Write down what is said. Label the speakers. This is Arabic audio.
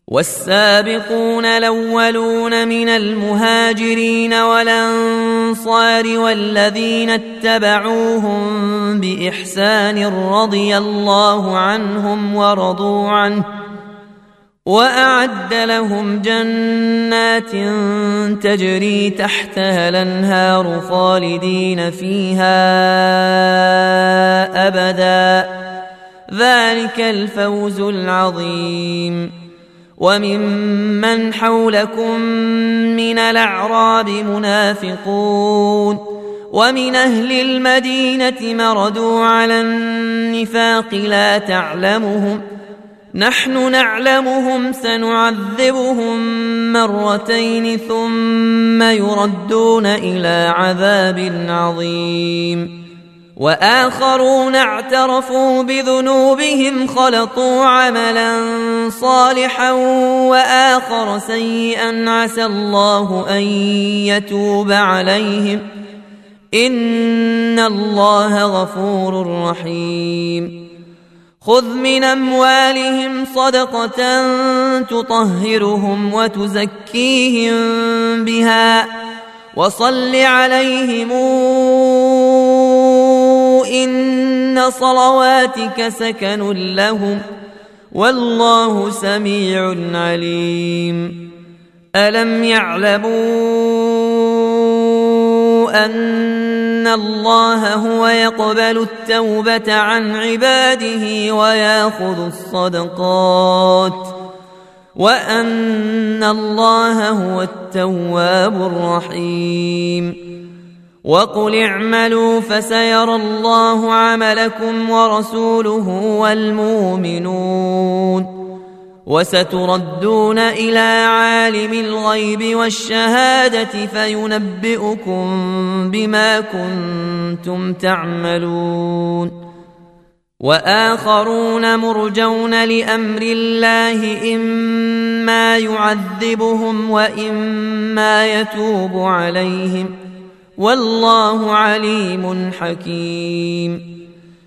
Speaker 1: والسابقون الأولون من المهاجرين والأنصار والذين اتبعوهم بإحسان رضي الله عنهم ورضوا عنه وأعد لهم جنات تجري تحتها الأنهار خالدين فيها أبدا ذلك الفوز العظيم. وممن حولكم من الأعراب منافقون ومن أهل المدينة مردوا على النفاق لا تعلمهم نحن نعلمهم سنعذبهم مرتين ثم يردون إلى عذاب عظيم. وآخرون اعترفوا بذنوبهم خلطوا عملا صالحا وآخر سيئا عسى الله أن يتوب عليهم إن الله غفور رحيم. خذ من أموالهم صدقة تطهرهم وتزكيهم بها وصل عليهم إن صلواتك سكن لهم والله سميع عليم. ألم يعلموا أن الله هو يقبل التوبة عن عباده ويأخذ الصدقات وأن الله هو التواب الرحيم. وقل اعملوا فسيرى الله عملكم ورسوله والمؤمنون وستردون إلى عالم الغيب والشهادة فينبئكم بما كنتم تعملون. وآخرون مرجون لأمر الله إما يعذبهم وإما يتوب عليهم والله عليم حكيم.